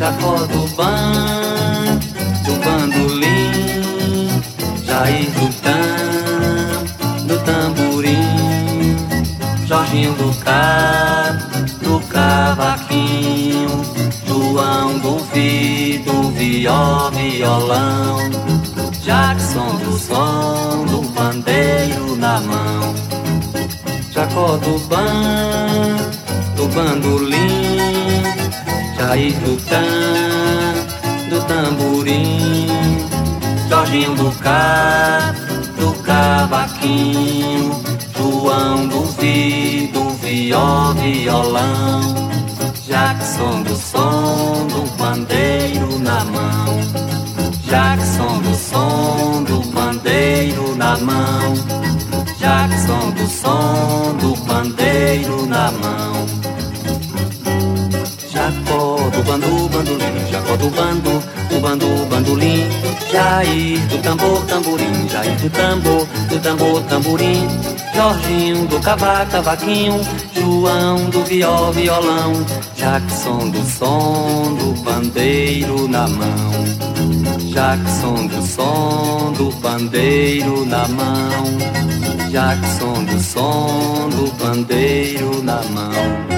Jacó do bandolim, Jair do tamborim, Jorginho do cavaquinho, João do violão, Jackson do som do pandeiro na mão, Jacó do bandolim, Jair do tamborim, Jorginho do cavaquinho, João do violão, Jackson do som do pandeiro na mão, Jackson do som do pandeiro na mão, Jackson do som do pandeiro na mão. Jacó do bandolim, Jacó do bandolim, Jair do tamborim, Jair do tamborim, Jorginho do cavaquinho, João do violão, Jackson do som do pandeiro na mão, Jackson do som do pandeiro na mão, Jackson do som do pandeiro na mão.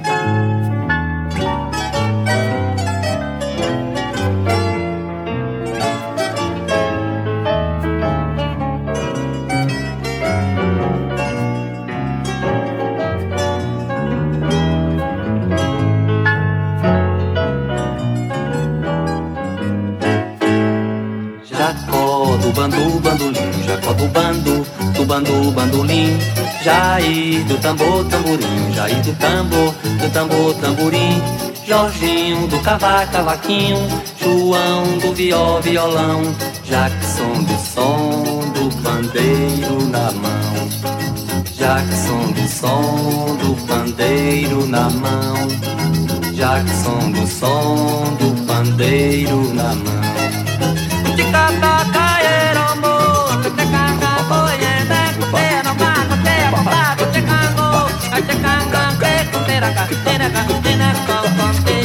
Bandolim, Jacó do bandolim, Jair do tamborim, Jair do tamborim, Jorginho do cavaquinho, João do violão, Jackson do som do pandeiro na mão, Jackson do som do pandeiro na mão, Jackson do som do pandeiro na mão. Te